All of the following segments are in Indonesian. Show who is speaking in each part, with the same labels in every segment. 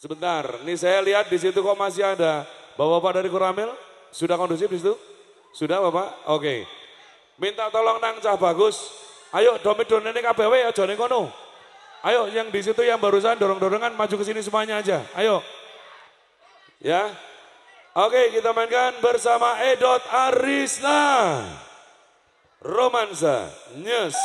Speaker 1: Sebentar, nih saya lihat di situ kok masih ada bapak-bapak dari Koramil. Sudah kondusif di situ? Sudah Bapak? Oke. Minta tolong nang cah bagus. Ayo domit donene KBW ya jane kono. Ayo yang di situ yang barusan dorong-dorongan maju ke sini semuanya aja. Ayo. Ya. Oke, kita mainkan bersama Edot Arisna. Romansa Nyes.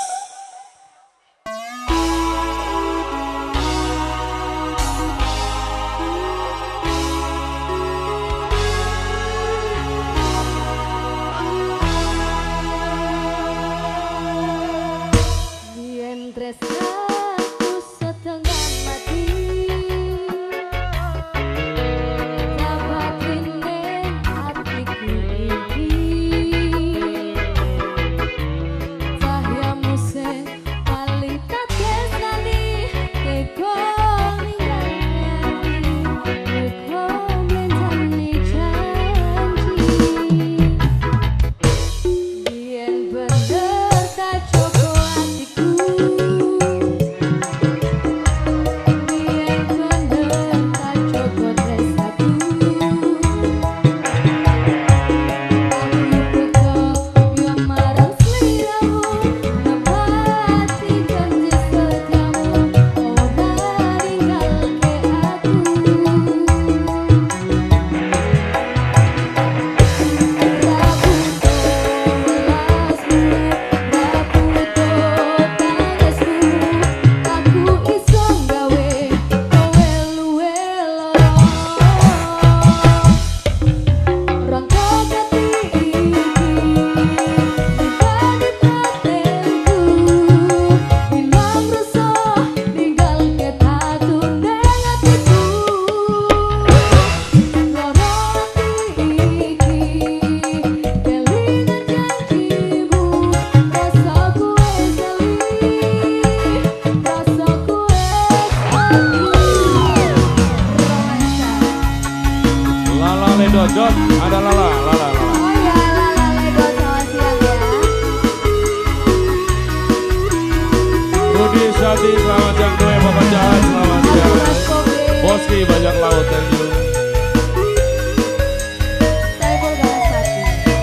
Speaker 1: Dot, ada Lala.
Speaker 2: Oh ya, Lala Ledot, selamat siang ya.
Speaker 1: Rudi Sati, selamat siang. Doe Bapak Jahat, selamat siang. Boski Bajak Laut, thank you.
Speaker 2: Saiful Galasati.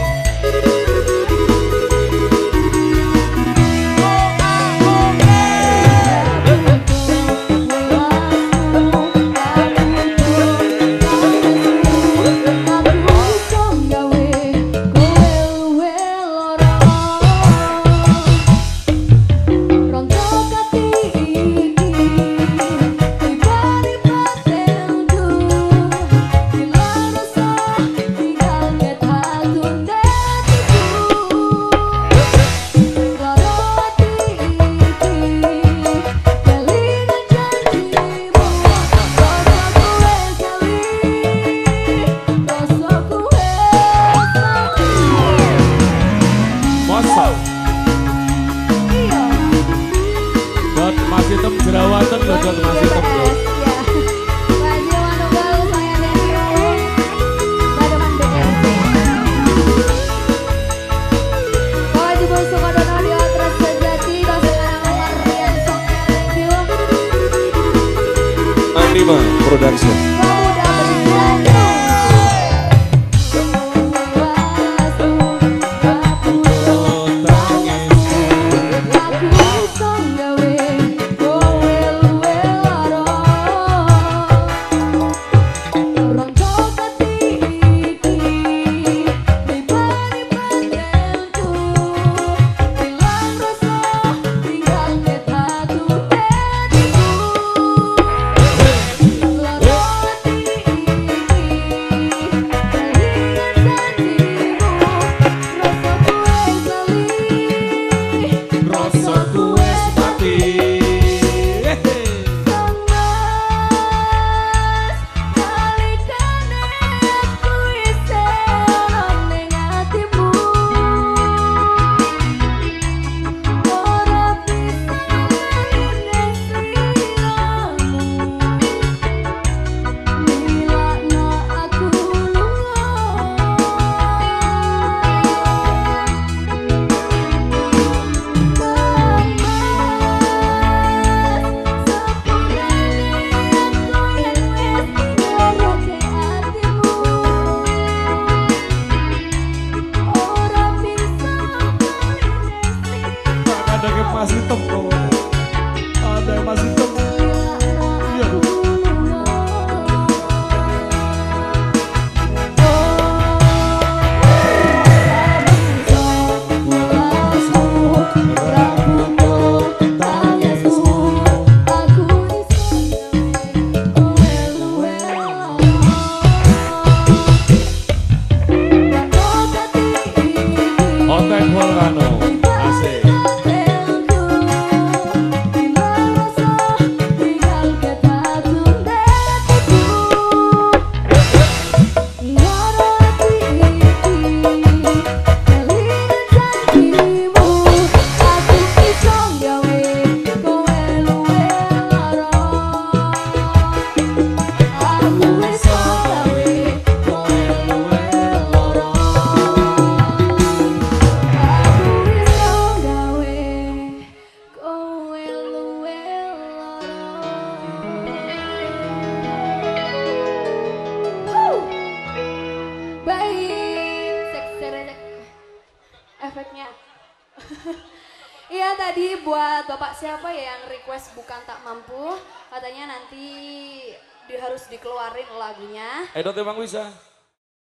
Speaker 1: Masih tem jerawatan loh, Dot, masih tem loh. Anima Production.
Speaker 3: tadi buat Bapak siapa ya yang request bukan tak mampu, katanya nanti harus dikeluarin lagunya.
Speaker 1: Edot emang bisa.